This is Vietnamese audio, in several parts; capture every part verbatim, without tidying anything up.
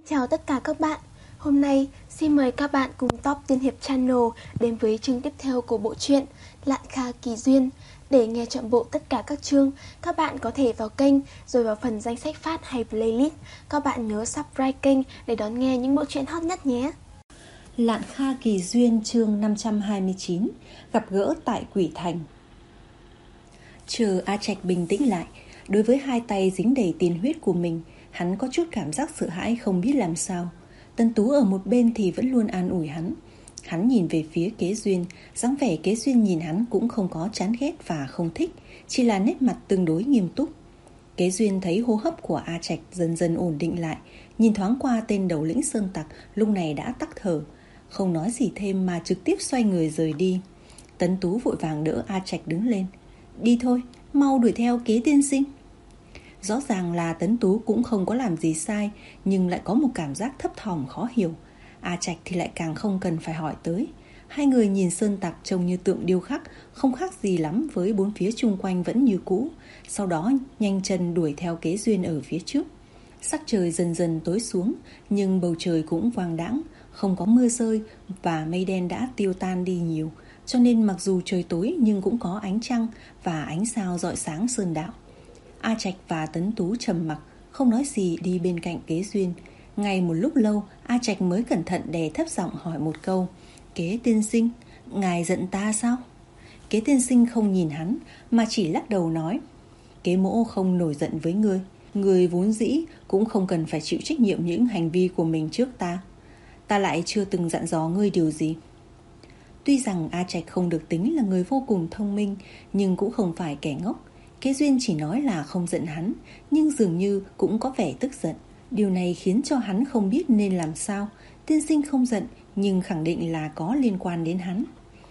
Chào tất cả các bạn. Hôm nay xin mời các bạn cùng Top Tiên Hiệp Channel đến với chương tiếp theo của bộ truyện Lạn Kha Kỳ Duyên. Để nghe trọn bộ tất cả các chương, các bạn có thể vào kênh rồi vào phần danh sách phát hay playlist. Các bạn nhớ subscribe kênh để đón nghe những bộ truyện hot nhất nhé. Lạn Kha Kỳ Duyên chương năm trăm hai mươi chín, gặp gỡ tại Quỷ Thành. Chờ A Trạch bình tĩnh lại, đối với hai tay dính đầy tiền huyết của mình, hắn có chút cảm giác sợ hãi không biết làm sao. Tân Tú ở một bên thì vẫn luôn an ủi hắn. Hắn nhìn về phía Kế Duyên, dáng vẻ Kế Duyên nhìn hắn cũng không có chán ghét và không thích, chỉ là nét mặt tương đối nghiêm túc. Kế Duyên thấy hô hấp của A Trạch dần dần ổn định lại, nhìn thoáng qua tên đầu lĩnh sơn tặc lúc này đã tắc thở, không nói gì thêm mà trực tiếp xoay người rời đi. Tấn Tú vội vàng đỡ A Trạch đứng lên. Đi thôi, mau đuổi theo Kế tiên sinh. Rõ ràng là Tấn Tú cũng không có làm gì sai, nhưng lại có một cảm giác thấp thỏm khó hiểu. A Trạch thì lại càng không cần phải hỏi tới. Hai người nhìn sơn tặc trông như tượng điêu khắc, không khác gì lắm với bốn phía chung quanh vẫn như cũ. Sau đó nhanh chân đuổi theo Kế Duyên ở phía trước. Sắc trời dần dần tối xuống, nhưng bầu trời cũng vàng đãng, không có mưa rơi và mây đen đã tiêu tan đi nhiều. Cho nên mặc dù trời tối nhưng cũng có ánh trăng và ánh sao rọi sáng sơn đạo. A Trạch và Tấn Tú trầm mặc, không nói gì đi bên cạnh Kế Duyên. Ngay một lúc lâu, A Trạch mới cẩn thận đè thấp giọng hỏi một câu. Kế tiên sinh, ngài giận ta sao? Kế tiên sinh không nhìn hắn mà chỉ lắc đầu nói. Kế mỗ không nổi giận với ngươi. Ngươi vốn dĩ cũng không cần phải chịu trách nhiệm những hành vi của mình trước ta. Ta lại chưa từng dặn dò ngươi điều gì. Tuy rằng A Trạch không được tính là người vô cùng thông minh, nhưng cũng không phải kẻ ngốc. Kế Duyên chỉ nói là không giận hắn, nhưng dường như cũng có vẻ tức giận. Điều này khiến cho hắn không biết nên làm sao. Tiên sinh không giận, nhưng khẳng định là có liên quan đến hắn.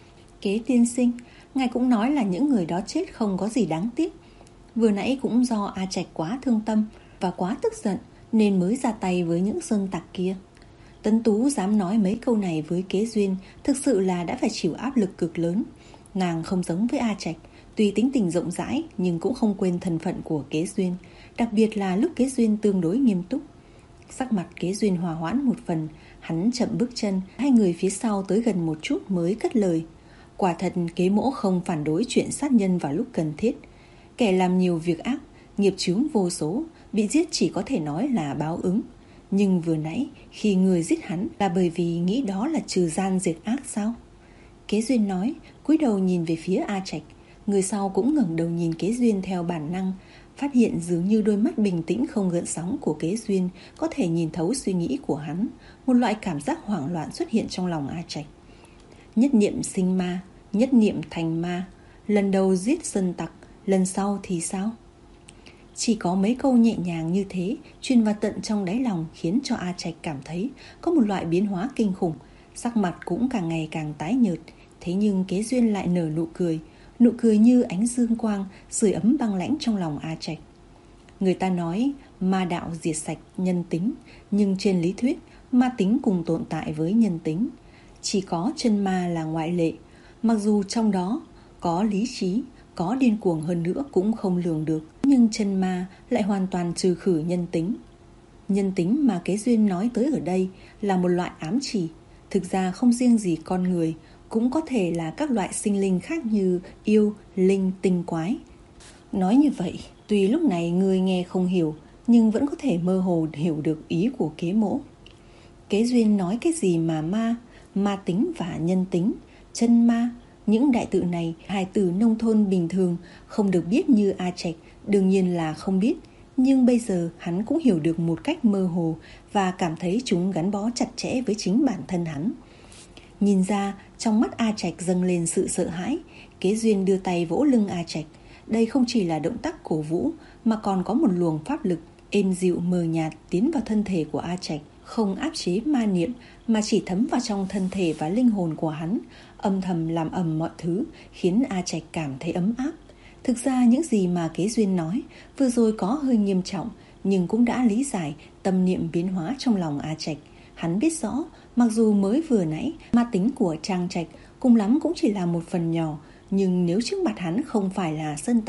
Kế tiên sinh, ngài cũng nói là những người đó chết không có gì đáng tiếc. Vừa nãy cũng do A Trạch quá thương tâm và quá tức giận nên mới ra tay với những sơn tặc kia. Tấn Tú dám nói mấy câu này với Kế Duyên, thực sự là đã phải chịu áp lực cực lớn. Nàng không giống với A Trạch, tuy tính tình rộng rãi nhưng cũng không quên thân phận của Kế Duyên, đặc biệt là lúc Kế Duyên tương đối nghiêm túc. Sắc mặt Kế Duyên hòa hoãn một phần, hắn chậm bước chân, hai người phía sau tới gần một chút mới cất lời. Quả thật Kế mỗ không phản đối chuyện sát nhân vào lúc cần thiết. Kẻ làm nhiều việc ác, nghiệp chướng vô số, bị giết chỉ có thể nói là báo ứng. Nhưng vừa nãy khi người giết hắn là bởi vì nghĩ đó là trừ gian diệt ác sao? Kế Duyên nói, cúi đầu nhìn về phía A Trạch. Người sau cũng ngẩng đầu nhìn Kế Duyên theo bản năng, phát hiện dường như đôi mắt bình tĩnh không gợn sóng của Kế Duyên có thể nhìn thấu suy nghĩ của hắn. Một loại cảm giác hoảng loạn xuất hiện trong lòng A Trạch. Nhất niệm sinh ma, nhất niệm thành ma. Lần đầu giết sơn tặc, lần sau thì sao? Chỉ có mấy câu nhẹ nhàng như thế truyền vào tận trong đáy lòng khiến cho A Trạch cảm thấy có một loại biến hóa kinh khủng. Sắc mặt cũng càng ngày càng tái nhợt. Thế nhưng Kế Duyên lại nở nụ cười, nụ cười như ánh dương quang sưởi ấm băng lãnh trong lòng A Trạch. Người ta nói ma đạo diệt sạch nhân tính, nhưng trên lý thuyết ma tính cùng tồn tại với nhân tính. Chỉ có chân ma là ngoại lệ. Mặc dù trong đó có lý trí, có điên cuồng hơn nữa cũng không lường được, nhưng chân ma lại hoàn toàn trừ khử nhân tính. Nhân tính mà Kế Duyên nói tới ở đây là một loại ám chỉ. Thực ra không riêng gì con người, cũng có thể là các loại sinh linh khác như yêu, linh, tinh quái. Nói như vậy, tuy lúc này người nghe không hiểu, nhưng vẫn có thể mơ hồ hiểu được ý của Kế mỗ. Kế Duyên nói cái gì mà ma, ma tính và nhân tính, chân ma. Những đại tự này, hai từ nông thôn bình thường không được biết như A Trạch, đương nhiên là không biết. Nhưng bây giờ hắn cũng hiểu được một cách mơ hồ và cảm thấy chúng gắn bó chặt chẽ với chính bản thân hắn. Nhìn ra, trong mắt A Trạch dâng lên sự sợ hãi. Kế Duyên đưa tay vỗ lưng A Trạch. Đây không chỉ là động tác cổ vũ mà còn có một luồng pháp lực êm dịu mờ nhạt tiến vào thân thể của A Trạch, không áp chế ma niệm mà chỉ thấm vào trong thân thể và linh hồn của hắn, âm thầm làm ầm mọi thứ, khiến A Trạch cảm thấy ấm áp. Thực ra những gì mà Kế Duyên nói vừa rồi có hơi nghiêm trọng, nhưng cũng đã lý giải tâm niệm biến hóa trong lòng A Trạch. Hắn biết rõ, mặc dù mới vừa nãy ma tính của Trang Trạch cùng lắm cũng chỉ là một phần nhỏ, nhưng nếu trước mặt hắn không phải là sơn tặc,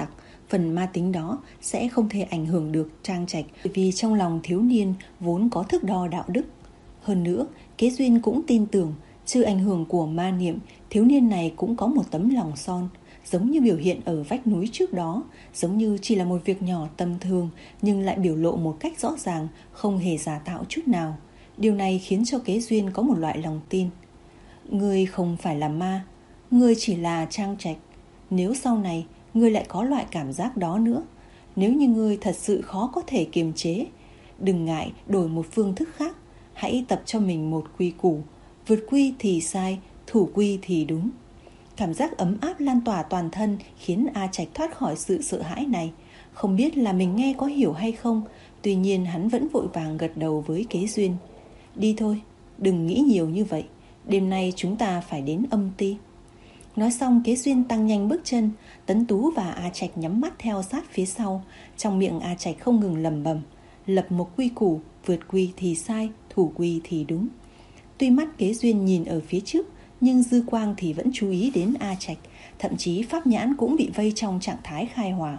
phần ma tính đó sẽ không thể ảnh hưởng được Trang Trạch, vì trong lòng thiếu niên vốn có thước đo đạo đức. Hơn nữa, Kế Duyên cũng tin tưởng, trừ ảnh hưởng của ma niệm, thiếu niên này cũng có một tấm lòng son, giống như biểu hiện ở vách núi trước đó, giống như chỉ là một việc nhỏ tầm thường nhưng lại biểu lộ một cách rõ ràng, không hề giả tạo chút nào. Điều này khiến cho Kế Duyên có một loại lòng tin. Ngươi không phải là ma, ngươi chỉ là Trang Trạch. Nếu sau này ngươi lại có loại cảm giác đó nữa, nếu như ngươi thật sự khó có thể kiềm chế, đừng ngại đổi một phương thức khác. Hãy tập cho mình một quy củ: vượt quy thì sai, thủ quy thì đúng. Cảm giác ấm áp lan tỏa toàn thân khiến A Trạch thoát khỏi sự sợ hãi này. Không biết là mình nghe có hiểu hay không, tuy nhiên hắn vẫn vội vàng gật đầu với Kế Duyên. Đi thôi, đừng nghĩ nhiều như vậy. Đêm nay chúng ta phải đến âm ti. Nói xong, Kế Duyên tăng nhanh bước chân. Tấn Tú và A Trạch nhắm mắt theo sát phía sau. Trong miệng A Trạch không ngừng lẩm bẩm: lập một quy củ, vượt quy thì sai, thủ quy thì đúng. Tuy mắt Kế Duyên nhìn ở phía trước, nhưng dư quang thì vẫn chú ý đến A Trạch. Thậm chí pháp nhãn cũng bị vây trong trạng thái khai hỏa.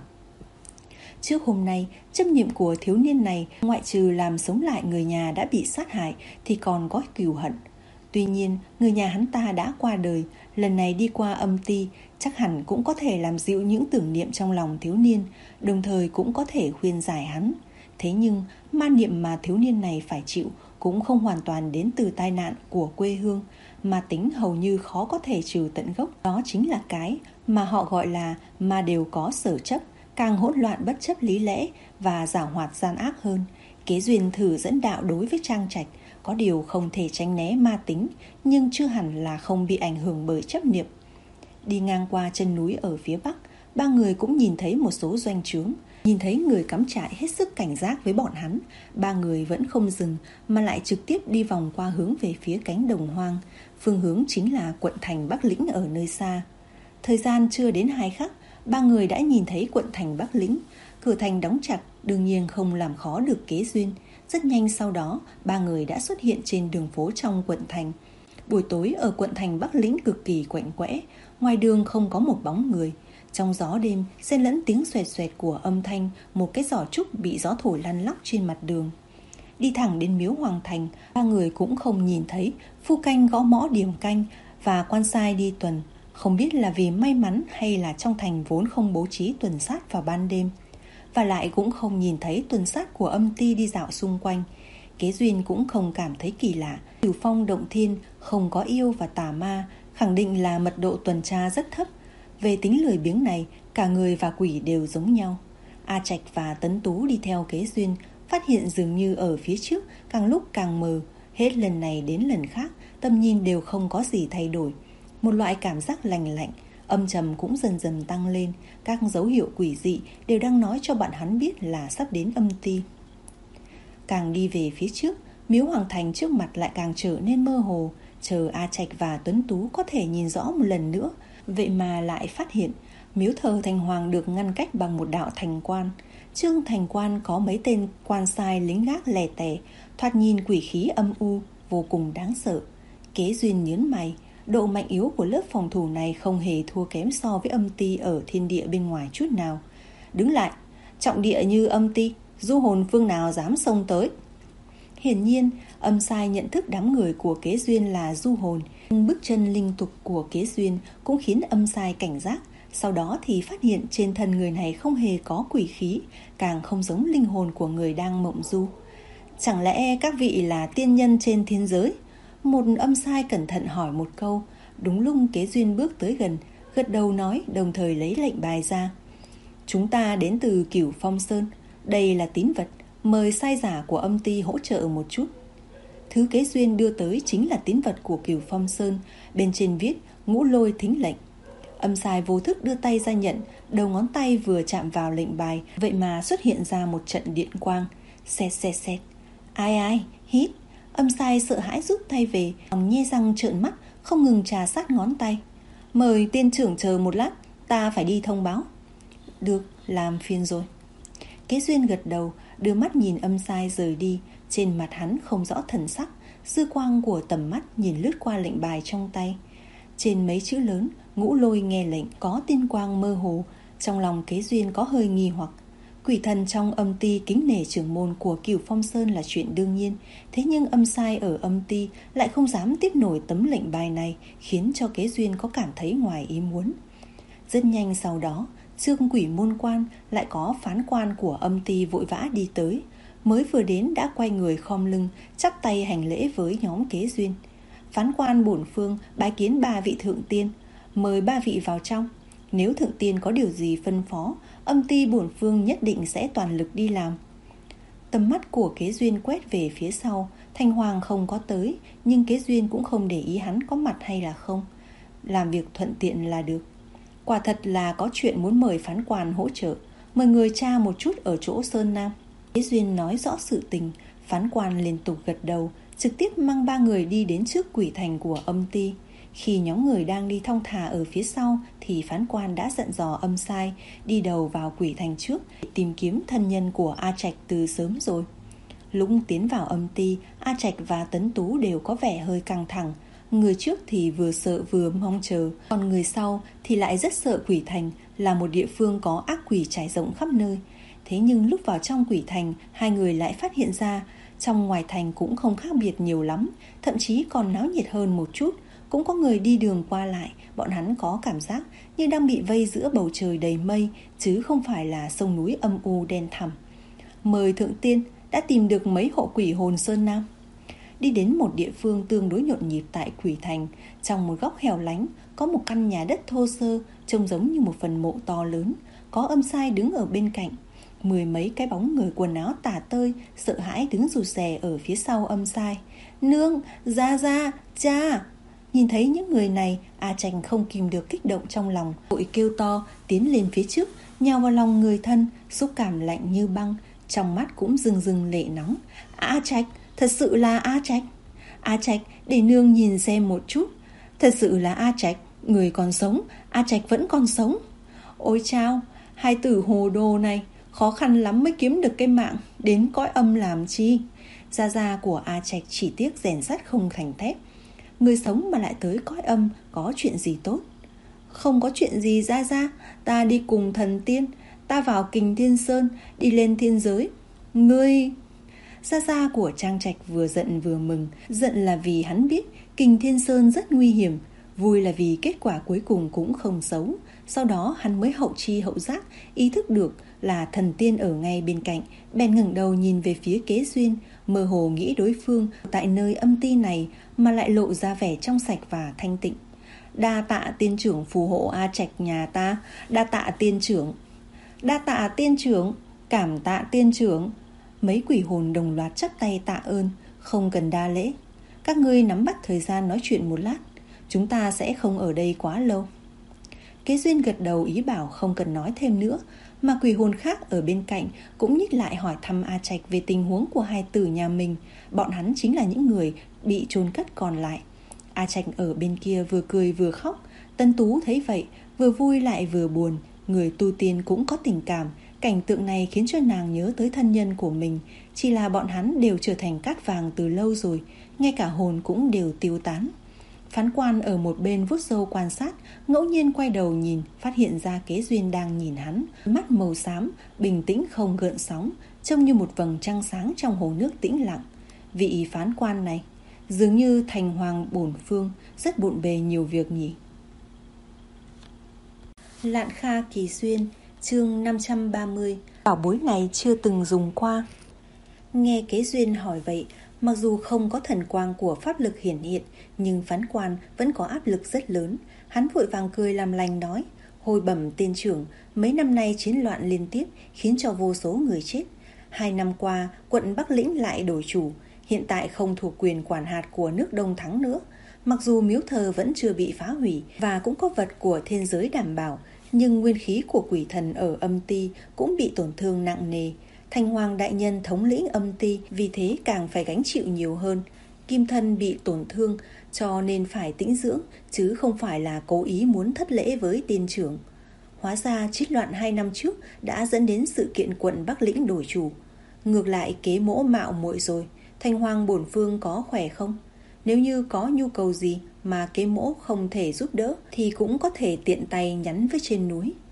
Trước hôm nay, chấp niệm của thiếu niên này ngoại trừ làm sống lại người nhà đã bị sát hại thì còn có cừu hận. Tuy nhiên, người nhà hắn ta đã qua đời, lần này đi qua âm ti chắc hẳn cũng có thể làm dịu những tưởng niệm trong lòng thiếu niên, đồng thời cũng có thể khuyên giải hắn. Thế nhưng, ma niệm mà thiếu niên này phải chịu cũng không hoàn toàn đến từ tai nạn của quê hương, mà tính hầu như khó có thể trừ tận gốc. Đó chính là cái mà họ gọi là ma đều có sở chấp, càng hỗn loạn bất chấp lý lẽ và giảo hoạt gian ác hơn. Kế Duyên thử dẫn đạo đối với Trang Trạch, có điều không thể tránh né ma tính, nhưng chưa hẳn là không bị ảnh hưởng bởi chấp niệm. Đi ngang qua chân núi ở phía bắc, ba người cũng nhìn thấy một số doanh trướng. Nhìn thấy người cắm trại hết sức cảnh giác với bọn hắn, ba người vẫn không dừng mà lại trực tiếp đi vòng qua hướng về phía cánh đồng hoang. Phương hướng chính là quận thành Bắc Lĩnh ở nơi xa. Thời gian chưa đến hai khắc, ba người đã nhìn thấy quận thành Bắc Lĩnh. Cửa thành đóng chặt, đương nhiên không làm khó được Kế Duyên. Rất nhanh sau đó, ba người đã xuất hiện trên đường phố trong quận thành. Buổi tối ở quận thành Bắc Lĩnh cực kỳ quạnh quẽ, ngoài đường không có một bóng người. Trong gió đêm, xen lẫn tiếng xoẹt xoẹt của âm thanh một cái giỏ trúc bị gió thổi lăn lóc trên mặt đường. Đi thẳng đến miếu Hoàng Thành, ba người cũng không nhìn thấy phu canh gõ mõ điểm canh và quan sai đi tuần. Không biết là vì may mắn hay là trong thành vốn không bố trí tuần sát vào ban đêm. Và lại cũng không nhìn thấy tuần sát của âm ti đi dạo xung quanh. Kế Duyên cũng không cảm thấy kỳ lạ. Cửu Phong động thiên không có yêu và tà ma, khẳng định là mật độ tuần tra rất thấp. Về tính lười biếng này, cả người và quỷ đều giống nhau. A Trạch và Tấn Tú đi theo Kế Duyên, phát hiện dường như ở phía trước càng lúc càng mờ. Hết lần này đến lần khác, tầm nhìn đều không có gì thay đổi. Một loại cảm giác lành lạnh, âm trầm cũng dần dần tăng lên. Các dấu hiệu quỷ dị đều đang nói cho bọn hắn biết là sắp đến âm ti. Càng đi về phía trước, miếu Hoàng Thành trước mặt lại càng trở nên mơ hồ. Chờ A Trạch và Tuấn Tú có thể nhìn rõ một lần nữa, vậy mà lại phát hiện miếu thờ Thành Hoàng được ngăn cách bằng một đạo thành quan. Trước thành quan có mấy tên quan sai lính gác lẻ tẻ, thoạt nhìn quỷ khí âm u, vô cùng đáng sợ. Kế Duyên nhướng mày, độ mạnh yếu của lớp phòng thủ này không hề thua kém so với âm ti ở thiên địa bên ngoài chút nào. Đứng lại, trọng địa như âm ti, du hồn phương nào dám xông tới. Hiển nhiên, âm sai nhận thức đám người của Kế Duyên là du hồn, nhưng bước chân linh tục của Kế Duyên cũng khiến âm sai cảnh giác. Sau đó thì phát hiện trên thân người này không hề có quỷ khí, càng không giống linh hồn của người đang mộng du. Chẳng lẽ các vị là tiên nhân trên thiên giới? Một âm sai cẩn thận hỏi một câu. Đúng lúc Kế Duyên bước tới gần, gật đầu nói, đồng thời lấy lệnh bài ra. Chúng ta đến từ Cửu Phong Sơn, đây là tín vật, mời sai giả của âm ti hỗ trợ một chút. Thứ Kế Duyên đưa tới chính là tín vật của Cửu Phong Sơn, bên trên viết Ngũ Lôi thính lệnh. Âm sai vô thức đưa tay ra nhận, đầu ngón tay vừa chạm vào lệnh bài, vậy mà xuất hiện ra một trận điện quang. Xẹt xẹt xẹt. Ai ai, hít. Âm sai sợ hãi rút tay về, lòng nhe răng trợn mắt, không ngừng trà sát ngón tay. Mời tiên trưởng chờ một lát, ta phải đi thông báo. Được, làm phiền rồi. Kế Duyên gật đầu, đưa mắt nhìn âm sai rời đi. Trên mặt hắn không rõ thần sắc, dư quang của tầm mắt nhìn lướt qua lệnh bài trong tay. Trên mấy chữ lớn, Ngũ Lôi nghe lệnh, có tiên quang mơ hồ, Trong lòng Kế Duyên có hơi nghi hoặc. Quỷ thần trong âm ty kính nể trưởng môn của Cửu Phong Sơn là chuyện đương nhiên, thế nhưng âm sai ở âm ty lại không dám tiếp nổi tấm lệnh bài này, khiến cho Kế Duyên có cảm thấy ngoài ý muốn. Rất nhanh sau đó, trước quỷ môn quan lại có phán quan của âm ty vội vã đi tới. Mới vừa đến đã quay người khom lưng, chắp tay hành lễ với nhóm Kế Duyên. Phán quan bổn phương bái kiến ba vị thượng tiên, mời ba vị vào trong. Nếu thượng tiên có điều gì phân phó, âm ty bổn phương nhất định sẽ toàn lực đi làm. Tầm mắt của Kế Duyên quét về phía sau. Thanh Hoàng không có tới, nhưng Kế Duyên cũng không để ý hắn có mặt hay là không. Làm việc thuận tiện là được. Quả thật là có chuyện muốn mời phán quan hỗ trợ, mời người tra một chút ở chỗ Sơn Nam. Kế Duyên nói rõ sự tình. Phán quan liên tục gật đầu, trực tiếp mang ba người đi đến trước quỷ thành của âm ty. Khi nhóm người đang đi thong thả ở phía sau thì phán quan đã dặn dò âm sai đi đầu vào quỷ thành trước để tìm kiếm thân nhân của A Trạch từ sớm rồi. Lúc tiến vào âm ty, A Trạch và Tấn Tú đều có vẻ hơi căng thẳng. Người trước thì vừa sợ vừa mong chờ, còn người sau thì lại rất sợ quỷ thành là một địa phương có ác quỷ trải rộng khắp nơi. Thế nhưng lúc vào trong quỷ thành, hai người lại phát hiện ra trong ngoài thành cũng không khác biệt nhiều lắm, thậm chí còn náo nhiệt hơn một chút. Cũng có người đi đường qua lại, bọn hắn có cảm giác như đang bị vây giữa bầu trời đầy mây, chứ không phải là sông núi âm u đen thẳm. Mời thượng tiên, đã tìm được mấy hộ quỷ hồn Sơn Nam. Đi đến một địa phương tương đối nhộn nhịp tại quỷ thành, trong một góc hẻo lánh có một căn nhà đất thô sơ, trông giống như một phần mộ to lớn. Có âm sai đứng ở bên cạnh. Mười mấy cái bóng người quần áo tả tơi, sợ hãi đứng rụt rè ở phía sau âm sai. Nương, ra ra, cha. Nhìn thấy những người này, A Trạch không kìm được kích động trong lòng, vội kêu to tiến lên phía trước, nhào vào lòng người thân, xúc cảm lạnh như băng, trong mắt cũng rưng rưng lệ nóng. A Trạch, thật sự là A Trạch. A Trạch, để nương nhìn xem một chút. Thật sự là A Trạch, người còn sống, A Trạch vẫn còn sống. Ôi chao, hai tử hồ đồ này, khó khăn lắm mới kiếm được cái mạng, đến cõi âm làm chi. Gia gia của A Trạch chỉ tiếc rèn sắt không thành thép. Người sống mà lại tới cõi âm, có chuyện gì tốt? Không có chuyện gì gia gia, ta đi cùng thần tiên, ta vào Kình Thiên Sơn, đi lên thiên giới. Ngươi... Gia gia của Trang Trạch vừa giận vừa mừng. Giận là vì hắn biết Kình Thiên Sơn rất nguy hiểm, vui là vì kết quả cuối cùng cũng không xấu. Sau đó hắn mới hậu chi hậu giác, ý thức được là thần tiên ở ngay bên cạnh, bèn ngẩng đầu nhìn về phía Kế Duyên, mơ hồ nghĩ đối phương tại nơi âm ty này mà lại lộ ra vẻ trong sạch và thanh tịnh. Đa tạ tiên trưởng phù hộ A Trạch nhà ta, đa tạ tiên trưởng, đa tạ tiên trưởng, cảm tạ tiên trưởng. Mấy quỷ hồn đồng loạt chắp tay tạ ơn, không cần đa lễ. Các ngươi nắm bắt thời gian nói chuyện một lát, chúng ta sẽ không ở đây quá lâu. Kế Duyên gật đầu ý bảo không cần nói thêm nữa, mà quỷ hồn khác ở bên cạnh cũng nhích lại hỏi thăm A Trạch về tình huống của hai tử nhà mình. Bọn hắn chính là những người bị chôn cất còn lại. A Trạch ở bên kia vừa cười vừa khóc. Tân Tú thấy vậy, vừa vui lại vừa buồn. Người tu tiên cũng có tình cảm. Cảnh tượng này khiến cho nàng nhớ tới thân nhân của mình. Chỉ là bọn hắn đều trở thành cát vàng từ lâu rồi, ngay cả hồn cũng đều tiêu tán. Phán quan ở một bên vuốt râu quan sát, ngẫu nhiên quay đầu nhìn, phát hiện ra Kế Duyên đang nhìn hắn. Mắt màu xám, bình tĩnh không gợn sóng, trông như một vầng trăng sáng trong hồ nước tĩnh lặng. Vị phán quan này dường như thành hoàng bổn phương, rất bộn bề nhiều việc nhỉ. Lạn Kha Kỳ Duyên, chương năm trăm ba mươi. Bảo bối này chưa từng dùng qua. Nghe Kế Duyên hỏi vậy, mặc dù không có thần quang của pháp lực hiển hiện, nhưng phán quan vẫn có áp lực rất lớn. Hắn vội vàng cười làm lành nói: Hồi bẩm tiên trưởng, mấy năm nay chiến loạn liên tiếp khiến cho vô số người chết. Hai năm qua, quận Bắc Lĩnh lại đổi chủ, hiện tại không thuộc quyền quản hạt của nước Đông Thắng nữa. Mặc dù miếu thờ vẫn chưa bị phá hủy và cũng có vật của thiên giới đảm bảo, nhưng nguyên khí của quỷ thần ở âm ty cũng bị tổn thương nặng nề. Thành Hoàng đại nhân thống lĩnh âm ty vì thế càng phải gánh chịu nhiều hơn. Kim thân bị tổn thương cho nên phải tĩnh dưỡng, chứ không phải là cố ý muốn thất lễ với tiên trưởng. Hóa ra chiến loạn hai năm trước đã dẫn đến sự kiện quận Bắc Lĩnh đổi chủ. Ngược lại Kế mỗ mạo muội rồi, Thành Hoàng bổn phương có khỏe không? Nếu như có nhu cầu gì mà Kế mỗ không thể giúp đỡ thì cũng có thể tiện tay nhắn với trên núi.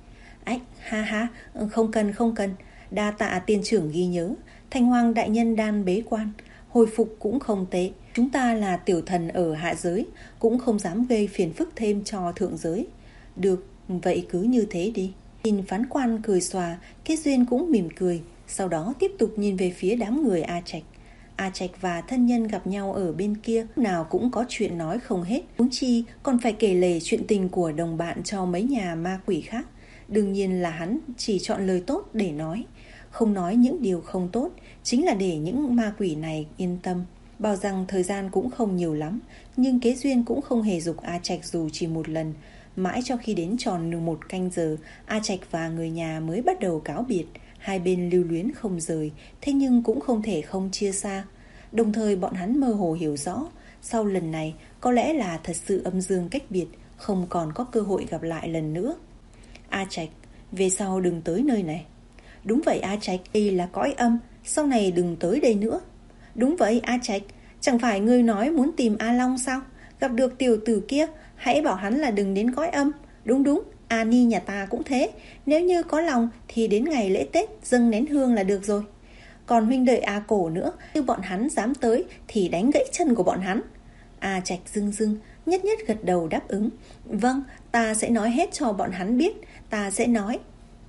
Ách, ha ha, không cần không cần, đa tạ tiên trưởng ghi nhớ. Thành Hoàng đại nhân đang bế quan, hồi phục cũng không tệ. Chúng ta là tiểu thần ở hạ giới, cũng không dám gây phiền phức thêm cho thượng giới. Được, vậy cứ như thế đi. Nhìn phán quan cười xòa, Kế Duyên cũng mỉm cười, sau đó tiếp tục nhìn về phía đám người A Trạch. A Trạch và thân nhân gặp nhau ở bên kia, nào cũng có chuyện nói không hết, huống chi còn phải kể lể chuyện tình của đồng bạn cho mấy nhà ma quỷ khác. Đương nhiên là hắn chỉ chọn lời tốt để nói, không nói những điều không tốt, chính là để những ma quỷ này yên tâm. Bảo rằng thời gian cũng không nhiều lắm, nhưng Kế Duyên cũng không hề giục A Trạch dù chỉ một lần. Mãi cho khi đến tròn một canh giờ, A Trạch và người nhà mới bắt đầu cáo biệt. Hai bên lưu luyến không rời, thế nhưng cũng không thể không chia xa. Đồng thời bọn hắn mơ hồ hiểu rõ, sau lần này có lẽ là thật sự âm dương cách biệt, không còn có cơ hội gặp lại lần nữa. A Trạch, về sau đừng tới nơi này. Đúng vậy A Trạch, đây là cõi âm, sau này đừng tới đây nữa. Đúng vậy A Trạch, chẳng phải ngươi nói muốn tìm A Long sao? Gặp được tiểu tử kia, hãy bảo hắn là đừng đến cõi âm. Đúng đúng, A Ni nhà ta cũng thế, nếu như có lòng thì đến ngày lễ Tết dâng nén hương là được rồi. Còn huynh đệ A Cổ nữa, như bọn hắn dám tới thì đánh gãy chân của bọn hắn. A Trạch rưng rưng, nhất nhất gật đầu đáp ứng. Vâng, ta sẽ nói hết cho bọn hắn biết, ta sẽ nói.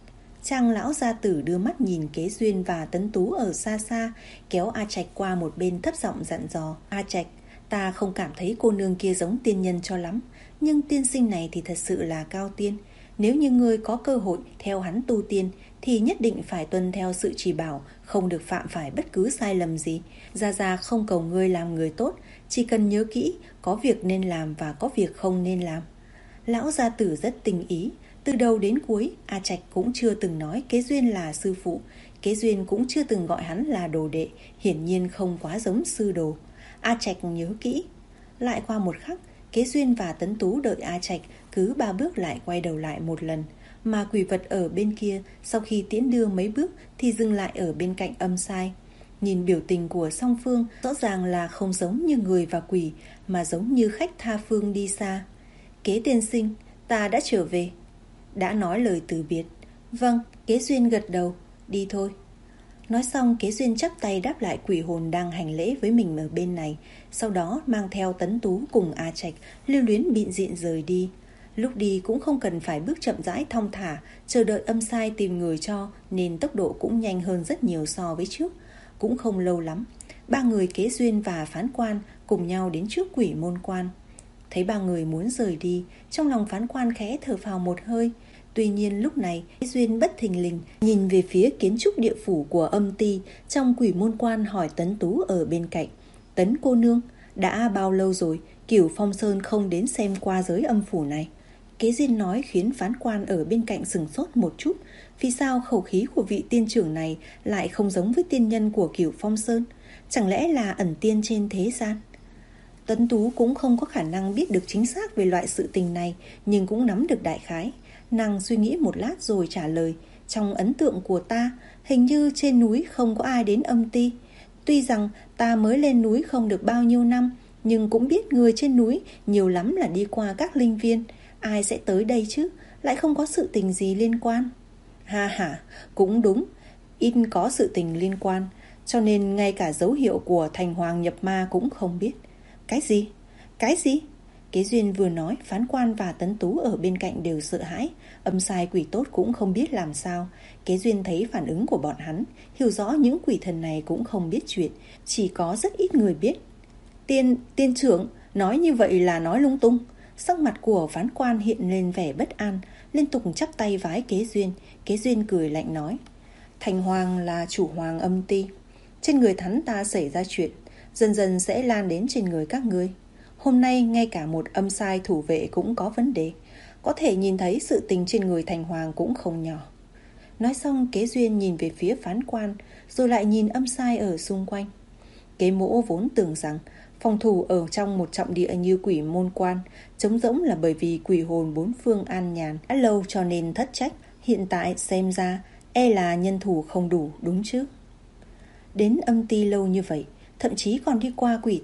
Trang lão gia tử đưa mắt nhìn Kế Duyên và Tấn Tú ở xa xa, kéo A Trạch qua một bên thấp giọng dặn dò. A Trạch, ta không cảm thấy cô nương kia giống tiên nhân cho lắm, nhưng tiên sinh này thì thật sự là cao tiên. Nếu như ngươi có cơ hội theo hắn tu tiên thì nhất định phải tuân theo sự chỉ bảo, không được phạm phải bất cứ sai lầm gì. Gia Gia không cầu ngươi làm người tốt, chỉ cần nhớ kỹ, có việc nên làm và có việc không nên làm. Lão gia tử rất tình ý. Từ đầu đến cuối, A Trạch cũng chưa từng nói Kế Duyên là sư phụ, Kế Duyên cũng chưa từng gọi hắn là đồ đệ, hiển nhiên không quá giống sư đồ. A Trạch nhớ kỹ. Lại qua một khắc, Kế Duyên và Tấn Tú đợi A Trạch cứ ba bước lại quay đầu lại một lần, mà quỷ vật ở bên kia sau khi tiễn đưa mấy bước thì dừng lại ở bên cạnh âm sai. Nhìn biểu tình của song phương, rõ ràng là không giống như người và quỷ, mà giống như khách tha phương đi xa. Kế tiên sinh, ta đã trở về. Đã nói lời từ biệt. Vâng, Kế Duyên gật đầu. Đi thôi. Nói xong, Kế Duyên chắp tay đáp lại quỷ hồn đang hành lễ với mình ở bên này, sau đó mang theo Tấn Tú cùng A Trạch lưu luyến bịn dịn rời đi. Lúc đi cũng không cần phải bước chậm rãi thong thả, chờ đợi âm sai tìm người cho, nên tốc độ cũng nhanh hơn rất nhiều so với trước. Cũng không lâu lắm, ba người Kế Duyên và phán quan cùng nhau đến trước quỷ môn quan. Thấy ba người muốn rời đi, trong lòng phán quan khẽ thở phào một hơi. Tuy nhiên lúc này, Kế Duyên bất thình lình nhìn về phía kiến trúc địa phủ của âm ty trong quỷ môn quan, hỏi Tấn Tú ở bên cạnh. Tấn cô nương, đã bao lâu rồi Cửu Phong Sơn không đến xem qua giới âm phủ này? Kế Duyên nói khiến phán quan ở bên cạnh sửng sốt một chút. Vì sao khẩu khí của vị tiên trưởng này lại không giống với tiên nhân của Cửu Phong Sơn? Chẳng lẽ là ẩn tiên trên thế gian? Tấn Tú cũng không có khả năng biết được chính xác về loại sự tình này, nhưng cũng nắm được đại khái. Nàng suy nghĩ một lát rồi trả lời. Trong ấn tượng của ta, hình như trên núi không có ai đến âm ty. Tuy rằng ta mới lên núi không được bao nhiêu năm, nhưng cũng biết người trên núi nhiều lắm là đi qua các linh viên. Ai sẽ tới đây chứ, lại không có sự tình gì liên quan. Ha ha, cũng đúng, ít có sự tình liên quan, cho nên ngay cả dấu hiệu của Thành Hoàng nhập ma cũng không biết. Cái gì? Cái gì? Kế Duyên vừa nói, phán quan và Tấn Tú ở bên cạnh đều sợ hãi. Âm sai quỷ tốt cũng không biết làm sao. Kế Duyên thấy phản ứng của bọn hắn, hiểu rõ những quỷ thần này cũng không biết chuyện, chỉ có rất ít người biết. Tiên, tiên trưởng, nói như vậy là nói lung tung. Sắc mặt của phán quan hiện lên vẻ bất an, liên tục chắp tay vái Kế Duyên. Kế Duyên cười lạnh nói. Thành Hoàng là chủ hoàng âm ty, trên người hắn ta xảy ra chuyện, dần dần sẽ lan đến trên người các ngươi. Hôm nay ngay cả một âm sai thủ vệ cũng có vấn đề, có thể nhìn thấy sự tình trên người Thành Hoàng cũng không nhỏ. Nói xong, Kế Duyên nhìn về phía phán quan, rồi lại nhìn âm sai ở xung quanh. Kế Mỗ vốn tưởng rằng phòng thủ ở trong một trọng địa như quỷ môn quan trống rỗng là bởi vì quỷ hồn bốn phương an nhàn đã lâu cho nên thất trách. Hiện tại xem ra e là nhân thủ không đủ, đúng chứ? Đến âm ty lâu như vậy, thậm chí còn đi qua quỷ thành,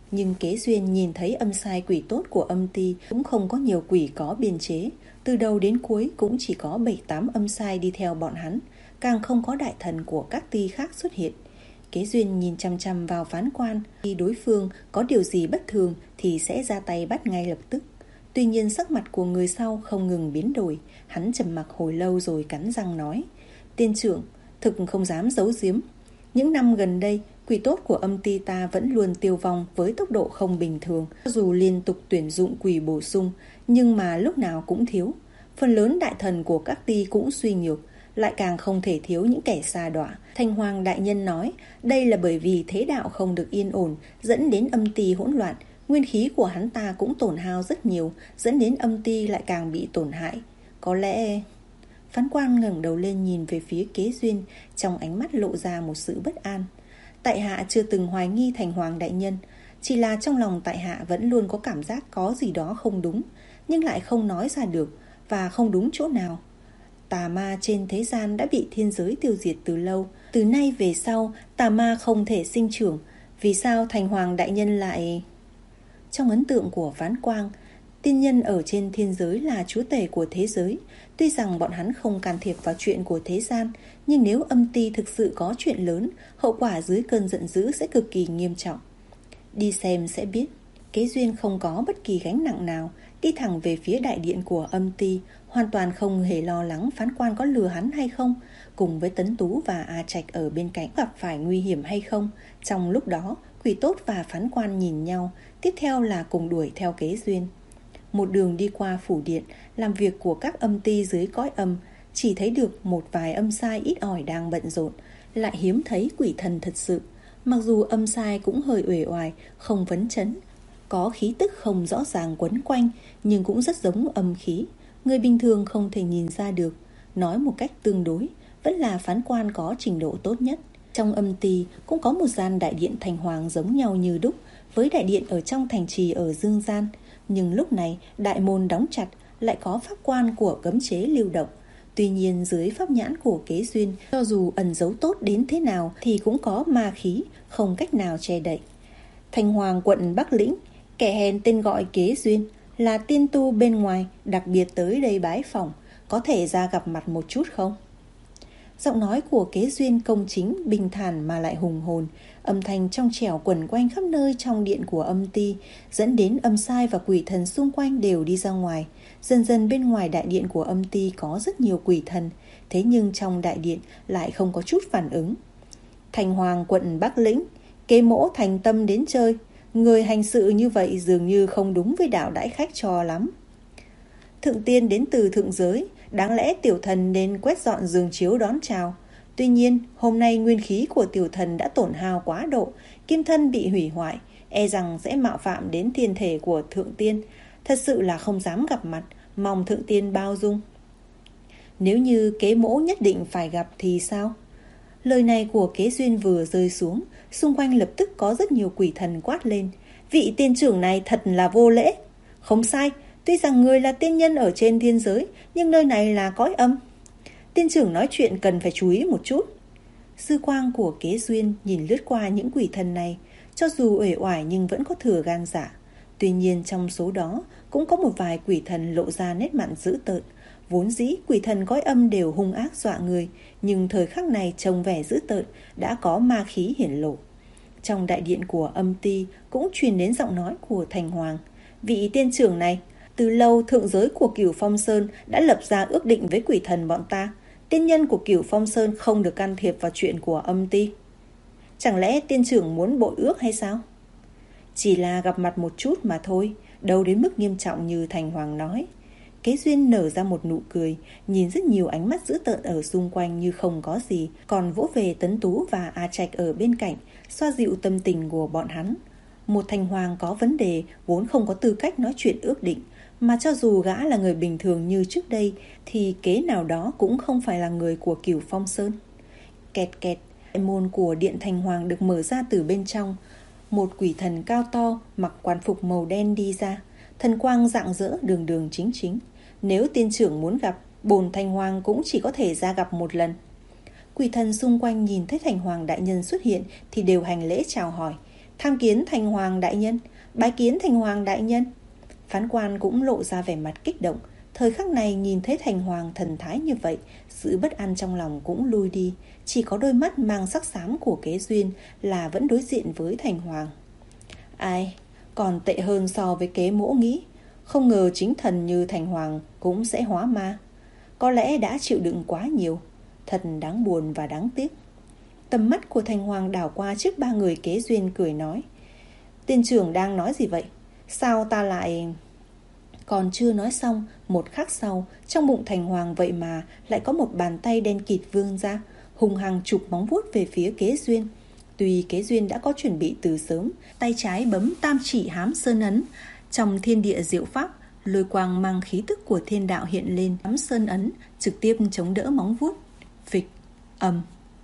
Nhưng Kế Duyên nhìn thấy âm sai quỷ tốt của âm ty cũng không có nhiều quỷ có biên chế. Từ đầu đến cuối cũng chỉ có bảy tám âm sai đi theo bọn hắn, càng không có đại thần của các ty khác xuất hiện. Kế Duyên nhìn chăm chăm vào Phán Quan, khi đối phương có điều gì bất thường thì sẽ ra tay bắt ngay lập tức. Tuy nhiên sắc mặt của người sau không ngừng biến đổi. Hắn trầm mặc hồi lâu rồi cắn răng nói: Tiên trưởng, thực không dám giấu giếm. Những năm gần đây, quỷ tốt của âm ty ta vẫn luôn tiêu vong với tốc độ không bình thường. Dù liên tục tuyển dụng quỷ bổ sung, nhưng mà lúc nào cũng thiếu. Phần lớn đại thần của các ty cũng suy nhược, lại càng không thể thiếu những kẻ sa đọa. Thành Hoàng đại nhân nói, đây là bởi vì thế đạo không được yên ổn, dẫn đến âm ty hỗn loạn. Nguyên khí của hắn ta cũng tổn hao rất nhiều, dẫn đến âm ty lại càng bị tổn hại. Có lẽ... Phán Quan ngẩng đầu lên nhìn về phía Kế Duyên, trong ánh mắt lộ ra một sự bất an. Tại hạ chưa từng hoài nghi Thành Hoàng đại nhân, chỉ là trong lòng tại hạ vẫn luôn có cảm giác có gì đó không đúng, nhưng lại không nói ra được, và không đúng chỗ nào. Tà ma trên thế gian đã bị thiên giới tiêu diệt từ lâu, từ nay về sau tà ma không thể sinh trưởng. Vì sao Thành Hoàng đại nhân lại... Trong ấn tượng của Phán Quang, tiên nhân ở trên thiên giới là chúa tể của thế giới. Tuy rằng bọn hắn không can thiệp vào chuyện của thế gian, nhưng nếu âm ty thực sự có chuyện lớn, hậu quả dưới cơn giận dữ sẽ cực kỳ nghiêm trọng. Đi xem sẽ biết. Kế Duyên không có bất kỳ gánh nặng nào, đi thẳng về phía đại điện của âm ty, hoàn toàn không hề lo lắng Phán Quan có lừa hắn hay không, cùng với Tấn Tú và A Trạch ở bên cạnh gặp phải nguy hiểm hay không. Trong lúc đó, quỷ tốt và Phán Quan nhìn nhau, tiếp theo là cùng đuổi theo Kế Duyên. Một đường đi qua phủ điện, làm việc của các âm ty dưới cõi âm, chỉ thấy được một vài âm sai ít ỏi đang bận rộn, lại hiếm thấy quỷ thần thật sự. Mặc dù âm sai cũng hơi uể oải, không vấn chấn, có khí tức không rõ ràng quấn quanh, nhưng cũng rất giống âm khí. Người bình thường không thể nhìn ra được. Nói một cách tương đối, vẫn là Phán Quan có trình độ tốt nhất. Trong âm ty cũng có một gian đại điện Thành Hoàng giống nhau như đúc với đại điện ở trong thành trì ở Dương Gian. Nhưng lúc này đại môn đóng chặt, lại có pháp quan của cấm chế lưu động. Tuy nhiên dưới pháp nhãn của Kế Duyên, cho dù ẩn giấu tốt đến thế nào thì cũng có ma khí, không cách nào che đậy. Thành Hoàng quận Bắc Lĩnh, kẻ hèn tên gọi Kế Duyên, là tiên tu bên ngoài, đặc biệt tới đây bái phỏng, có thể ra gặp mặt một chút không? Giọng nói của Kế Duyên công chính, bình thản mà lại hùng hồn, âm thanh trong trẻo quẩn quanh khắp nơi trong điện của âm ty, dẫn đến âm sai và quỷ thần xung quanh đều đi ra ngoài. Dần dần bên ngoài đại điện của âm ty có rất nhiều quỷ thần, thế nhưng trong đại điện lại không có chút phản ứng. Thành Hoàng quận Bắc Lĩnh, Kế mỗ thành tâm đến chơi, người hành sự như vậy dường như không đúng với đạo đãi khách cho lắm. Thượng tiên đến từ thượng giới, đáng lẽ tiểu thần nên quét dọn giường chiếu đón chào. Tuy nhiên, hôm nay nguyên khí của tiểu thần đã tổn hao quá độ, kim thân bị hủy hoại, e rằng sẽ mạo phạm đến thiên thể của thượng tiên. Thật sự là không dám gặp mặt, mong thượng tiên bao dung. Nếu như Kế mỗ nhất định phải gặp thì sao? Lời này của Kế Duyên vừa rơi xuống, xung quanh lập tức có rất nhiều quỷ thần quát lên. Vị tiên trưởng này thật là vô lễ. Không sai, tuy rằng người là tiên nhân ở trên thiên giới, nhưng nơi này là cõi âm. Tiên trưởng nói chuyện cần phải chú ý một chút. Sư quang của Kế Duyên nhìn lướt qua những quỷ thần này, cho dù uể oải nhưng vẫn có thừa gan dạ. Tuy nhiên trong số đó cũng có một vài quỷ thần lộ ra nét mặn dữ tợn. Vốn dĩ quỷ thần cõi âm đều hung ác dọa người, nhưng thời khắc này trông vẻ dữ tợn, đã có ma khí hiển lộ. Trong đại điện của âm ty cũng truyền đến giọng nói của Thành Hoàng. Vị tiên trưởng này, từ lâu thượng giới của Cửu Phong Sơn đã lập ra ước định với quỷ thần bọn ta. Tiên nhân của Cửu Phong Sơn không được can thiệp vào chuyện của âm ty. Chẳng lẽ tiên trưởng muốn bội ước hay sao? Chỉ là gặp mặt một chút mà thôi, đâu đến mức nghiêm trọng như Thành Hoàng nói. Kế Duyên nở ra một nụ cười, nhìn rất nhiều ánh mắt dữ tợn ở xung quanh như không có gì, còn vỗ về Tấn Tú và A Trạch ở bên cạnh, xoa dịu tâm tình của bọn hắn. Một Thành Hoàng có vấn đề, vốn không có tư cách nói chuyện ước định, mà cho dù gã là người bình thường như trước đây, thì kế nào đó cũng không phải là người của Cửu Phong Sơn. Kẹt kẹt, đại môn của điện Thành Hoàng được mở ra từ bên trong. Một quỷ thần cao to, mặc quan phục màu đen đi ra, thần quang rạng rỡ đường đường chính chính. Nếu tiên trưởng muốn gặp, bổn Thành Hoàng cũng chỉ có thể ra gặp một lần. Quỷ thần xung quanh nhìn thấy Thành Hoàng đại nhân xuất hiện thì đều hành lễ chào hỏi. Tham kiến thành hoàng đại nhân, bái kiến thành hoàng đại nhân. Phán quan cũng lộ ra vẻ mặt kích động. Thời khắc này nhìn thấy thành hoàng thần thái như vậy, sự bất an trong lòng cũng lui đi. Chỉ có đôi mắt mang sắc xám của Kế Duyên là vẫn đối diện với thành hoàng. Ai, còn tệ hơn so với Kế Mỗ nghĩ. Không ngờ chính thần như thành hoàng cũng sẽ hóa ma. Có lẽ đã chịu đựng quá nhiều. Thật đáng buồn và đáng tiếc. Tầm mắt của thành hoàng đảo qua trước ba người Kế Duyên, cười nói: Tiên trưởng đang nói gì vậy? Sao ta lại... Còn chưa nói xong, một khắc sau, trong bụng thành hoàng vậy mà lại có một bàn tay đen kịt vươn ra, hung hăng chụp móng vuốt về phía Kế Duyên. Tuy Kế Duyên đã có chuẩn bị từ sớm, tay trái bấm tam chỉ hám sơn ấn. Trong thiên địa diệu pháp, lôi quang mang khí tức của thiên đạo hiện lên, hám sơn ấn trực tiếp chống đỡ móng vuốt. Phịch, ầm,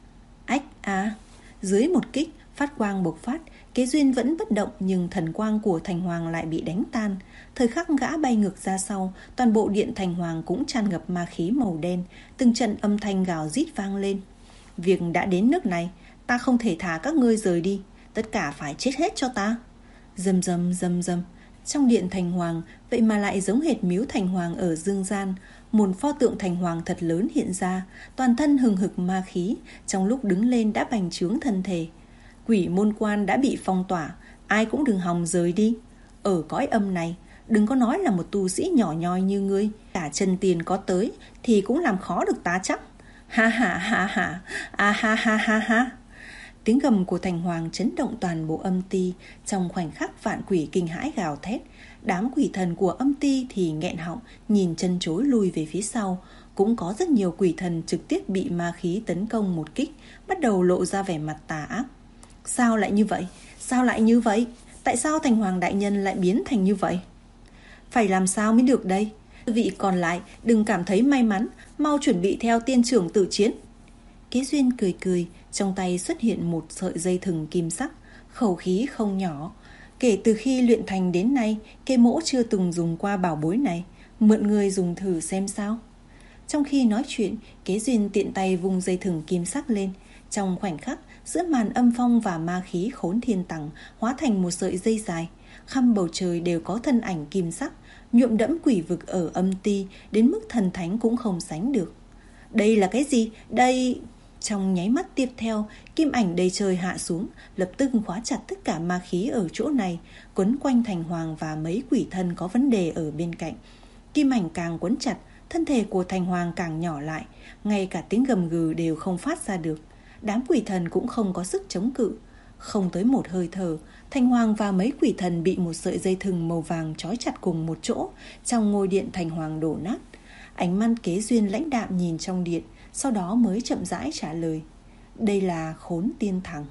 ách a. Dưới một kích, phát quang bộc phát, Kế Duyên vẫn bất động, nhưng thần quang của thành hoàng lại bị đánh tan. Thời khắc gã bay ngược ra sau, toàn bộ điện thành hoàng cũng tràn ngập ma khí màu đen. Từng trận âm thanh gào rít vang lên. Việc đã đến nước này, ta không thể thả các ngươi rời đi, tất cả phải chết hết cho ta. Rầm rầm rầm rầm. Trong điện thành hoàng, vậy mà lại giống hệt miếu thành hoàng ở dương gian. Một pho tượng thành hoàng thật lớn hiện ra, toàn thân hừng hực ma khí, trong lúc đứng lên đã bành trướng thân thể. Quỷ môn quan đã bị phong tỏa, ai cũng đừng hòng rời đi. Ở cõi âm này, đừng có nói là một tu sĩ nhỏ nhoi như ngươi, cả chân tiền có tới thì cũng làm khó được ta chắc. Ha ha ha ha, a ha ha ha ha. Tiếng gầm của thành hoàng chấn động toàn bộ âm ti. Trong khoảnh khắc vạn quỷ kinh hãi gào thét. Đám quỷ thần của âm ti thì nghẹn họng, nhìn chân chối lùi về phía sau. Cũng có rất nhiều quỷ thần trực tiếp bị ma khí tấn công một kích, bắt đầu lộ ra vẻ mặt tà ác. Sao lại như vậy? Sao lại như vậy? Tại sao thành hoàng đại nhân lại biến thành như vậy? Phải làm sao mới được đây? Vị còn lại đừng cảm thấy may mắn, mau chuẩn bị theo tiên trưởng tử chiến. Kế Duyên cười cười, trong tay xuất hiện một sợi dây thừng kim sắc, khẩu khí không nhỏ. Kể từ khi luyện thành đến nay, Kế Mỗ chưa từng dùng qua bảo bối này, mượn người dùng thử xem sao. Trong khi nói chuyện, Kế Duyên tiện tay vung dây thừng kim sắc lên. Trong khoảnh khắc, giữa màn âm phong và ma khí khốn thiên tằng hóa thành một sợi dây dài. Khắp bầu trời đều có thân ảnh kim sắc, nhuộm đẫm quỷ vực ở âm ti, đến mức thần thánh cũng không sánh được. Đây là cái gì? Đây... Trong nháy mắt tiếp theo, kim ảnh đầy trời hạ xuống, lập tức khóa chặt tất cả ma khí ở chỗ này, quấn quanh thành hoàng và mấy quỷ thân có vấn đề ở bên cạnh. Kim ảnh càng quấn chặt, thân thể của thành hoàng càng nhỏ lại, ngay cả tiếng gầm gừ đều không phát ra được. Đám quỷ thần cũng không có sức chống cự. Không tới một hơi thở, thành hoàng và mấy quỷ thần bị một sợi dây thừng màu vàng trói chặt cùng một chỗ. Trong ngôi điện thành hoàng đổ nát. Ánh mắt Kế Duyên lãnh đạm nhìn trong điện, sau đó mới chậm rãi trả lời: Đây là Khốn Tiên Thằng.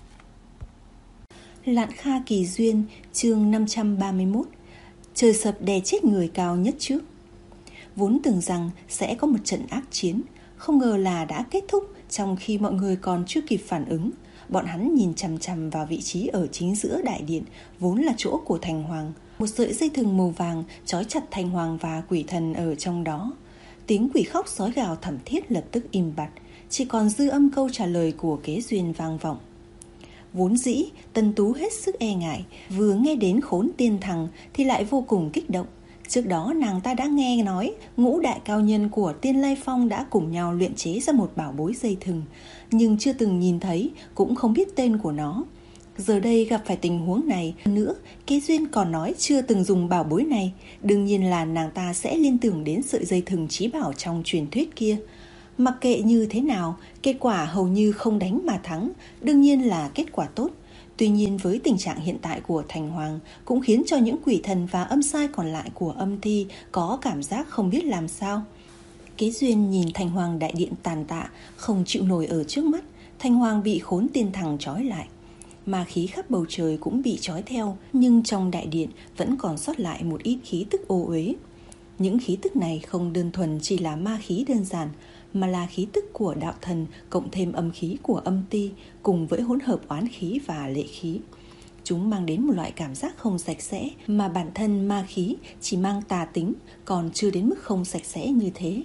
Lạn Kha Kỳ Duyên, chương năm trăm ba mươi mốt. Trời sập đè chết người cao nhất trước. Vốn tưởng rằng sẽ có một trận ác chiến, không ngờ là đã kết thúc trong khi mọi người còn chưa kịp phản ứng. Bọn hắn nhìn chằm chằm vào vị trí ở chính giữa đại điện, vốn là chỗ của thành hoàng. Một sợi dây thừng màu vàng trói chặt thành hoàng và quỷ thần ở trong đó. Tiếng quỷ khóc sói gào thảm thiết lập tức im bặt, chỉ còn dư âm câu trả lời của Kế Duyên vang vọng. Vốn dĩ Tân Tú hết sức e ngại, vừa nghe đến Khốn Tiên Thằng thì lại vô cùng kích động. Trước đó nàng ta đã nghe nói ngũ đại cao nhân của Tiên Lai Phong đã cùng nhau luyện chế ra một bảo bối dây thừng, nhưng chưa từng nhìn thấy, cũng không biết tên của nó. Giờ đây gặp phải tình huống này nữa, Kế Duyên còn nói chưa từng dùng bảo bối này, đương nhiên là nàng ta sẽ liên tưởng đến sợi dây thừng chí bảo trong truyền thuyết kia. Mặc kệ như thế nào, kết quả hầu như không đánh mà thắng, đương nhiên là kết quả tốt. Tuy nhiên với tình trạng hiện tại của thành hoàng cũng khiến cho những quỷ thần và âm sai còn lại của âm thi có cảm giác không biết làm sao. Kế Duyên nhìn thành hoàng đại điện tàn tạ, không chịu nổi ở trước mắt. Thành hoàng bị Khốn Tiên Thằng trói lại, ma khí khắp bầu trời cũng bị trói theo, nhưng trong đại điện vẫn còn sót lại một ít khí tức ô uế. Những khí tức này không đơn thuần chỉ là ma khí đơn giản, mà là khí tức của đạo thần cộng thêm âm khí của âm ti cùng với hỗn hợp oán khí và lệ khí. Chúng mang đến một loại cảm giác không sạch sẽ, mà bản thân ma khí chỉ mang tà tính, còn chưa đến mức không sạch sẽ như thế.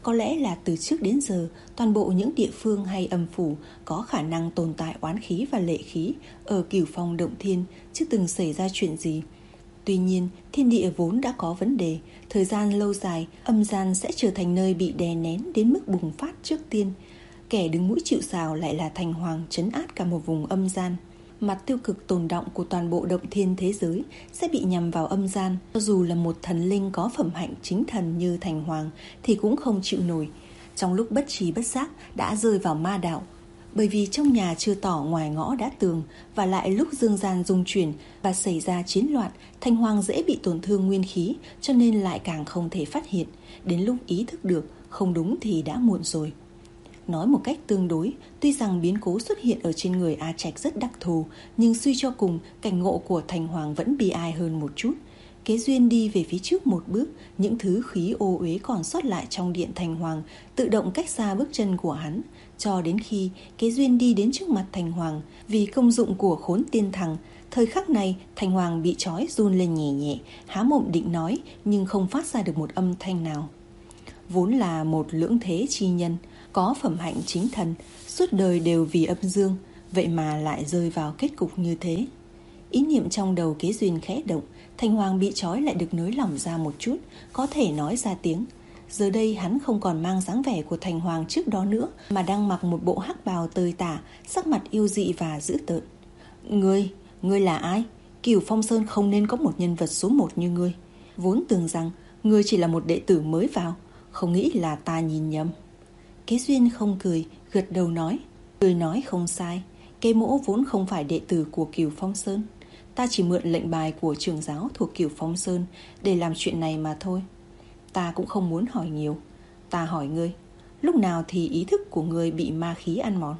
Có lẽ là từ trước đến giờ, toàn bộ những địa phương hay âm phủ có khả năng tồn tại oán khí và lệ khí ở Cửu Phong Động Thiên chưa từng xảy ra chuyện gì. Tuy nhiên, thiên địa vốn đã có vấn đề, thời gian lâu dài, âm gian sẽ trở thành nơi bị đè nén đến mức bùng phát trước tiên. Kẻ đứng mũi chịu sào lại là Thành Hoàng trấn át cả một vùng âm gian. Mặt tiêu cực tồn đọng của toàn bộ động thiên thế giới sẽ bị nhằm vào âm gian. Cho dù là một thần linh có phẩm hạnh chính thần như Thành Hoàng thì cũng không chịu nổi. Trong lúc bất trí bất giác đã rơi vào ma đạo. Bởi vì trong nhà chưa tỏ ngoài ngõ đã tường, và lại lúc dương gian dung chuyển và xảy ra chiến loạn, Thành Hoàng dễ bị tổn thương nguyên khí, cho nên lại càng không thể phát hiện. Đến lúc ý thức được không đúng thì đã muộn rồi. Nói một cách tương đối, tuy rằng biến cố xuất hiện ở trên người A Trạch rất đặc thù, nhưng suy cho cùng, cảnh ngộ của Thành Hoàng vẫn bi ai hơn một chút. Kế Duyên đi về phía trước một bước, những thứ khí ô uế còn sót lại trong điện Thành Hoàng tự động cách xa bước chân của hắn, cho đến khi Kế Duyên đi đến trước mặt Thành Hoàng. Vì công dụng của Khốn Tiên Thằng, thời khắc này Thành Hoàng bị trói run lên nhẹ nhẹ, há mồm định nói nhưng không phát ra được một âm thanh nào. Vốn là một lưỡng thế chi nhân, có phẩm hạnh chính thần, suốt đời đều vì âm dương, vậy mà lại rơi vào kết cục như thế. Ý niệm trong đầu Kế Duyên khẽ động, Thành Hoàng bị trói lại được nới lỏng ra một chút, có thể nói ra tiếng. Giờ đây hắn không còn mang dáng vẻ của Thành Hoàng trước đó nữa, mà đang mặc một bộ hắc bào tơi tả, sắc mặt yêu dị và dữ tợn. Ngươi, ngươi là ai? Cửu Phong Sơn không nên có một nhân vật số một như ngươi. Vốn tưởng rằng ngươi chỉ là một đệ tử mới vào, không nghĩ là ta nhìn nhầm. Kế Duyên không cười, gật đầu nói. Ngươi nói không sai, Kế Mỗ vốn không phải đệ tử của Cửu Phong Sơn. Ta chỉ mượn lệnh bài của trưởng giáo thuộc Cửu Phong Sơn để làm chuyện này mà thôi. Ta cũng không muốn hỏi nhiều. Ta hỏi ngươi, lúc nào thì ý thức của ngươi bị ma khí ăn mòn?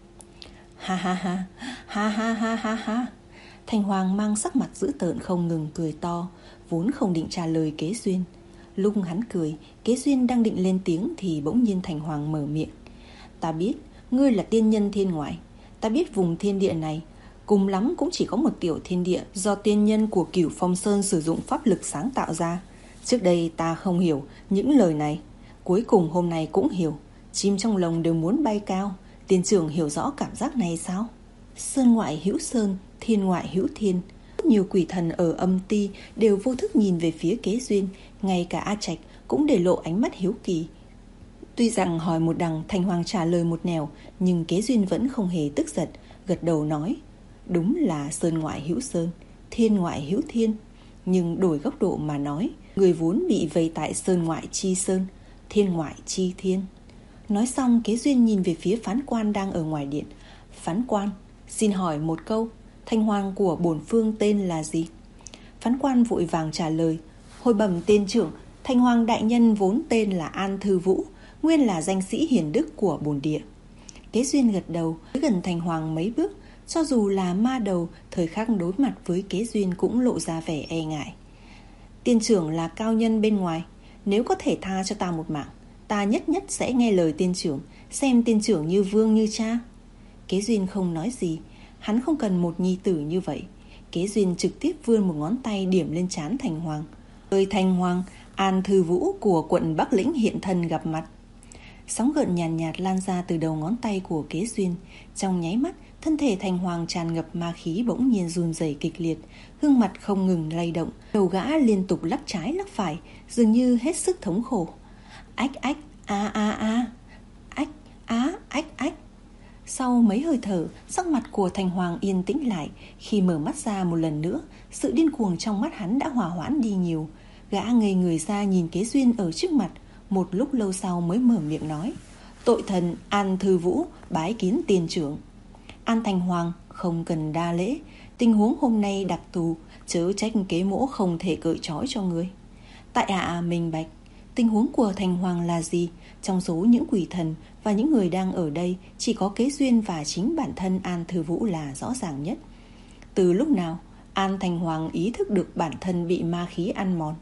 Ha ha ha, ha ha ha ha ha. Thành Hoàng mang sắc mặt dữ tợn không ngừng cười to, vốn không định trả lời Kế Duyên. Lúc hắn cười, Kế Duyên đang định lên tiếng thì bỗng nhiên Thành Hoàng mở miệng. Ta biết ngươi là tiên nhân thiên ngoại. Ta biết vùng thiên địa này cùng lắm cũng chỉ có một tiểu thiên địa do tiên nhân của Cửu Phong Sơn sử dụng pháp lực sáng tạo ra. Trước đây ta không hiểu những lời này, cuối cùng hôm nay cũng hiểu. Chim trong lồng đều muốn bay cao. Tiên trưởng hiểu rõ cảm giác này sao? Sơn ngoại hữu sơn, thiên ngoại hữu thiên. Rất nhiều quỷ thần ở âm ti đều vô thức nhìn về phía Kế Duyên. Ngay cả A Trạch cũng để lộ ánh mắt hiếu kỳ. Tuy rằng hỏi một đằng, Thành Hoàng trả lời một nẻo, nhưng Kế Duyên vẫn không hề tức giận, gật đầu nói. Đúng là sơn ngoại hữu sơn, thiên ngoại hữu thiên. Nhưng đổi góc độ mà nói, người vốn bị vây tại sơn ngoại chi sơn, thiên ngoại chi thiên. Nói xong, Kế Duyên nhìn về phía phán quan đang ở ngoài điện. Phán quan, xin hỏi một câu, Thành Hoàng của bổn phương tên là gì? Phán quan vội vàng trả lời. Hồi bẩm tiên trưởng, Thành Hoàng đại nhân vốn tên là An Thư Vũ, nguyên là danh sĩ hiền đức của bổn địa. Kế Duyên gật đầu, tới gần Thành Hoàng mấy bước. Cho dù là ma đầu, thời khắc đối mặt với Kế Duyên cũng lộ ra vẻ e ngại. Tiên trưởng là cao nhân bên ngoài, nếu có thể tha cho ta một mạng, ta nhất nhất sẽ nghe lời tiên trưởng, xem tiên trưởng như vương như cha. Kế Duyên không nói gì, hắn không cần một nhi tử như vậy. Kế Duyên trực tiếp vươn một ngón tay điểm lên trán Thành Hoàng. Ơi Thành Hoàng, An Thư Vũ của quận Bắc Lĩnh hiện thân gặp mặt. Sóng gợn nhàn nhạt, nhạt lan ra từ đầu ngón tay của Kế Duyên. Trong nháy mắt, thân thể Thành Hoàng tràn ngập ma khí bỗng nhiên run rẩy kịch liệt, gương mặt không ngừng lay động, đầu gã liên tục lắc trái lắc phải, dường như hết sức thống khổ. Ách ách, a a a, ách á, ách ách. Sau mấy hơi thở, sắc mặt của Thành Hoàng yên tĩnh lại. Khi mở mắt ra một lần nữa, sự điên cuồng trong mắt hắn đã hòa hoãn đi nhiều. Gã ngây người ra nhìn Kế Duyên ở trước mặt, một lúc lâu sau mới mở miệng nói. Tội thần An Thư Vũ bái kiến tiên trưởng. An Thành Hoàng, không cần đa lễ, tình huống hôm nay đặc thù, chớ trách Kế Mỗ không thể cởi trói cho ngươi. Tại hạ à, minh bạch. Tình huống của Thành Hoàng là gì? Trong số những quỷ thần và những người đang ở đây, chỉ có Kế Duyên và chính bản thân An Thư Vũ là rõ ràng nhất. Từ lúc nào An Thành Hoàng ý thức được bản thân bị ma khí ăn mòn?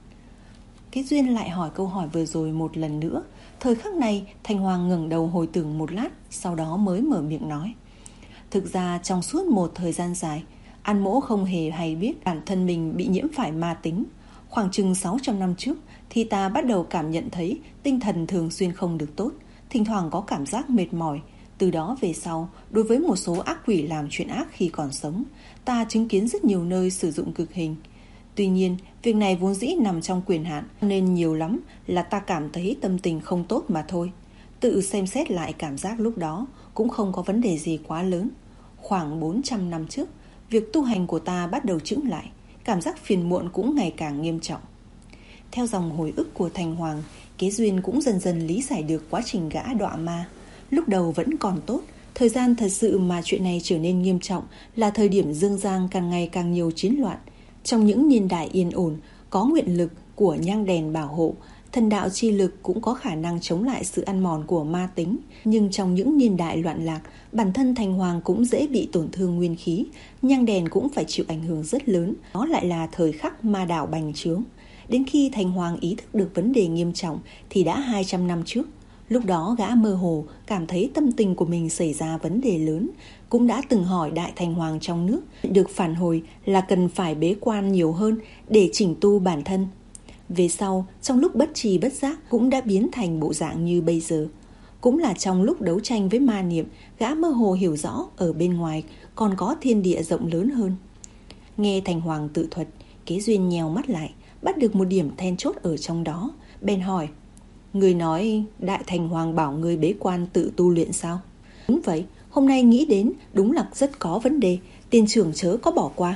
Kế Duyên lại hỏi câu hỏi vừa rồi một lần nữa. Thời khắc này Thành Hoàng ngẩng đầu hồi tưởng một lát, sau đó mới mở miệng nói. Thực ra trong suốt một thời gian dài, An Mỗ không hề hay biết bản thân mình bị nhiễm phải ma tính. Khoảng chừng sáu trăm năm trước thì ta bắt đầu cảm nhận thấy tinh thần thường xuyên không được tốt, thỉnh thoảng có cảm giác mệt mỏi. Từ đó về sau, đối với một số ác quỷ làm chuyện ác khi còn sống, ta chứng kiến rất nhiều nơi sử dụng cực hình. Tuy nhiên, việc này vốn dĩ nằm trong quyền hạn, nên nhiều lắm là ta cảm thấy tâm tình không tốt mà thôi. Tự xem xét lại cảm giác lúc đó cũng không có vấn đề gì quá lớn. Khoảng bốn trăm năm trước, việc tu hành của ta bắt đầu chững lại, cảm giác phiền muộn cũng ngày càng nghiêm trọng. Theo dòng hồi ức của Thành Hoàng, Kế Duyên cũng dần dần lý giải được quá trình gã đọa ma. Lúc đầu vẫn còn tốt, thời gian thật sự mà chuyện này trở nên nghiêm trọng là thời điểm Dương Giang càng ngày càng nhiều chiến loạn. Trong những niên đại yên ổn, có nguyện lực của nhang đèn bảo hộ, thần đạo chi lực cũng có khả năng chống lại sự ăn mòn của ma tính. Nhưng trong những niên đại loạn lạc, bản thân Thành Hoàng cũng dễ bị tổn thương nguyên khí, nhang đèn cũng phải chịu ảnh hưởng rất lớn. Đó lại là thời khắc ma đạo bành trướng. Đến khi Thành Hoàng ý thức được vấn đề nghiêm trọng thì đã hai trăm năm trước. Lúc đó gã mơ hồ cảm thấy tâm tình của mình xảy ra vấn đề lớn, cũng đã từng hỏi Đại Thành Hoàng trong nước, được phản hồi là cần phải bế quan nhiều hơn để chỉnh tu bản thân. Về sau, trong lúc bất trì bất giác cũng đã biến thành bộ dạng như bây giờ. Cũng là trong lúc đấu tranh với ma niệm, gã mơ hồ hiểu rõ ở bên ngoài còn có thiên địa rộng lớn hơn. Nghe Thành Hoàng tự thuật, Kế Duyên nheo mắt lại, bắt được một điểm then chốt ở trong đó, bèn hỏi: Người nói Đại Thành Hoàng bảo người bế quan tự tu luyện sao? Đúng vậy, hôm nay nghĩ đến đúng là rất có vấn đề, tiên trưởng chớ có bỏ qua.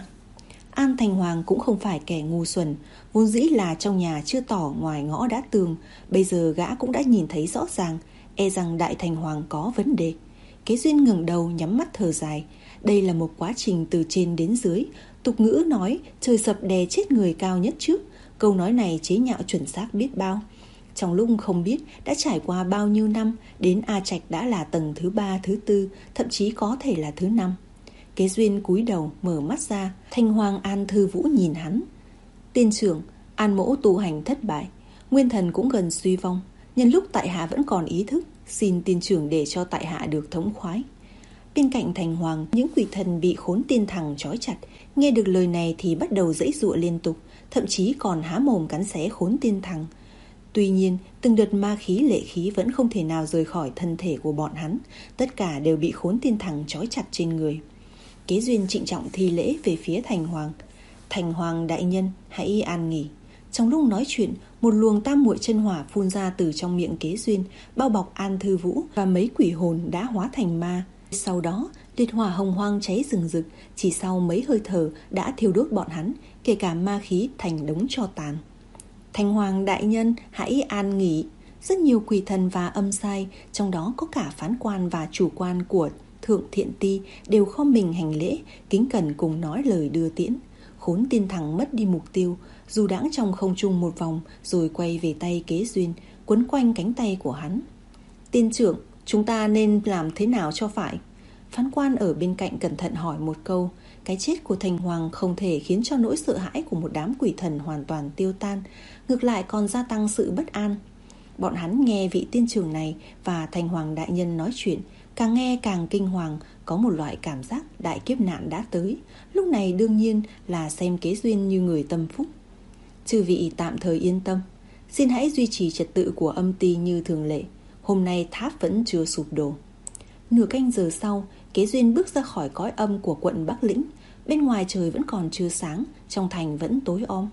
An Thành Hoàng cũng không phải kẻ ngu xuẩn, vốn dĩ là trong nhà chưa tỏ ngoài ngõ đã tường, bây giờ gã cũng đã nhìn thấy rõ ràng, e rằng Đại Thành Hoàng có vấn đề. Kế Duyên ngẩng đầu nhắm mắt thở dài, đây là một quá trình từ trên đến dưới, tục ngữ nói trời sập đè chết người cao nhất trước, câu nói này chế nhạo chuẩn xác biết bao. Trong lúc không biết đã trải qua bao nhiêu năm, đến A Trạch đã là tầng thứ ba, thứ tư, thậm chí có thể là thứ năm. Kế Duyên cúi đầu mở mắt ra, Thanh Hoàng An Thư Vũ nhìn hắn. Tiên trưởng, An mỗ tu hành thất bại, nguyên thần cũng gần suy vong, nhân lúc tại hạ vẫn còn ý thức, xin tiên trưởng để cho tại hạ được thống khoái. Bên cạnh Thành Hoàng, những quỷ thần bị khốn tiên thằng trói chặt, nghe được lời này thì bắt đầu giãy giụa liên tục, thậm chí còn há mồm cắn xé khốn tiên thằng. Tuy nhiên, từng đợt ma khí lệ khí vẫn không thể nào rời khỏi thân thể của bọn hắn, tất cả đều bị khốn tiên thằng trói chặt trên người. Kế Duyên trịnh trọng thi lễ về phía Thành Hoàng. Thành Hoàng đại nhân, hãy an nghỉ. Trong lúc nói chuyện, một luồng tam muội chân hỏa phun ra từ trong miệng Kế Duyên, bao bọc An Thư Vũ và mấy quỷ hồn đã hóa thành ma. Sau đó, liệt hỏa hồng hoang cháy rừng rực, chỉ sau mấy hơi thở đã thiêu đốt bọn hắn, kể cả ma khí thành đống tro tàn. Thành Hoàng đại nhân, hãy an nghỉ. Rất nhiều quỷ thần và âm sai, trong đó có cả phán quan và chủ quan của Thượng Thiện Ti đều khom mình hành lễ, kính cẩn cùng nói lời đưa tiễn. Khốn tiên thằng mất đi mục tiêu, dù đãng trong không trung một vòng rồi quay về tay Kế Duyên, quấn quanh cánh tay của hắn. Tiên trưởng, chúng ta nên làm thế nào cho phải? Phán quan ở bên cạnh cẩn thận hỏi một câu. Cái chết của Thành Hoàng không thể khiến cho nỗi sợ hãi của một đám quỷ thần hoàn toàn tiêu tan, ngược lại còn gia tăng sự bất an. Bọn hắn nghe vị tiên trưởng này và Thành Hoàng đại nhân nói chuyện, càng nghe càng kinh hoàng, có một loại cảm giác đại kiếp nạn đã tới. Lúc này đương nhiên là xem Kế Duyên như người tâm phúc. Chư vị tạm thời yên tâm, xin hãy duy trì trật tự của âm ty như thường lệ. Hôm nay tháp vẫn chưa sụp đổ. Nửa canh giờ sau, Kế Duyên bước ra khỏi cõi âm của quận Bắc Lĩnh. Bên ngoài trời vẫn còn chưa sáng, trong thành vẫn tối om.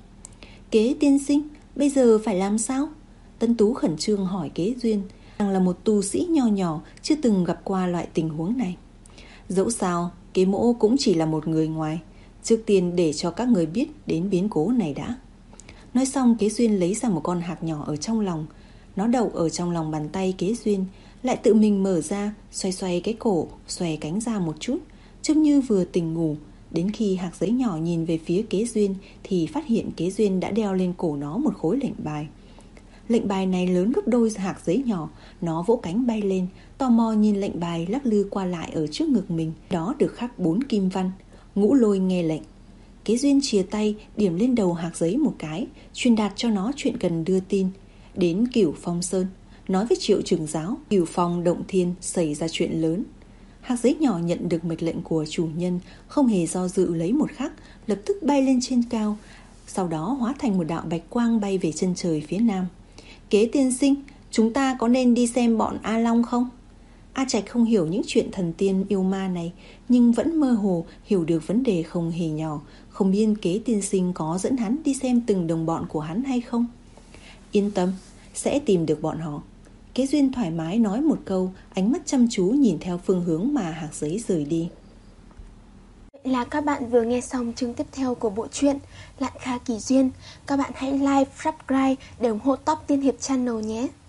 Kế tiên sinh, bây giờ phải làm sao? Tân Tú khẩn trương hỏi Kế Duyên. Nàng là một tu sĩ nho nhỏ, chưa từng gặp qua loại tình huống này. Dẫu sao, Kế mỗ cũng chỉ là một người ngoài. Trước tiên để cho các người biết đến biến cố này đã. Nói xong, Kế Duyên lấy ra một con hạc nhỏ ở trong lòng. Nó đậu ở trong lòng bàn tay Kế Duyên, lại tự mình mở ra, xoay xoay cái cổ, xoay cánh ra một chút, trông như vừa tỉnh ngủ. Đến khi hạc giấy nhỏ nhìn về phía Kế Duyên thì phát hiện Kế Duyên đã đeo lên cổ nó một khối lệnh bài. Lệnh bài này lớn gấp đôi hạc giấy nhỏ. Nó vỗ cánh bay lên, tò mò nhìn lệnh bài lắc lư qua lại ở trước ngực mình. Đó được khắc bốn kim văn: Ngũ Lôi nghe lệnh. Kế Duyên chìa tay điểm lên đầu hạc giấy một cái, truyền đạt cho nó chuyện cần đưa tin. Đến Cửu Phong Sơn, nói với Triệu Trưởng Giáo, Cửu Phong Động Thiên xảy ra chuyện lớn. Hạc giấy nhỏ nhận được mệnh lệnh của chủ nhân, không hề do dự lấy một khắc, lập tức bay lên trên cao, sau đó hóa thành một đạo bạch quang bay về chân trời phía nam. Kế tiên sinh, chúng ta có nên đi xem bọn A Long không? A Trạch không hiểu những chuyện thần tiên yêu ma này, nhưng vẫn mơ hồ hiểu được vấn đề không hề nhỏ. Không biết Kế tiên sinh có dẫn hắn đi xem từng đồng bọn của hắn hay không? Yên tâm, sẽ tìm được bọn họ. Kế Duyên thoải mái nói một câu, ánh mắt chăm chú nhìn theo phương hướng mà Hạc Giấy rời đi. Vậy là các bạn vừa nghe xong chương tiếp theo của bộ truyện Lạn Kha Kỳ Duyên. Các bạn hãy like, subscribe để ủng hộ Top Tiên Hiệp Channel nhé.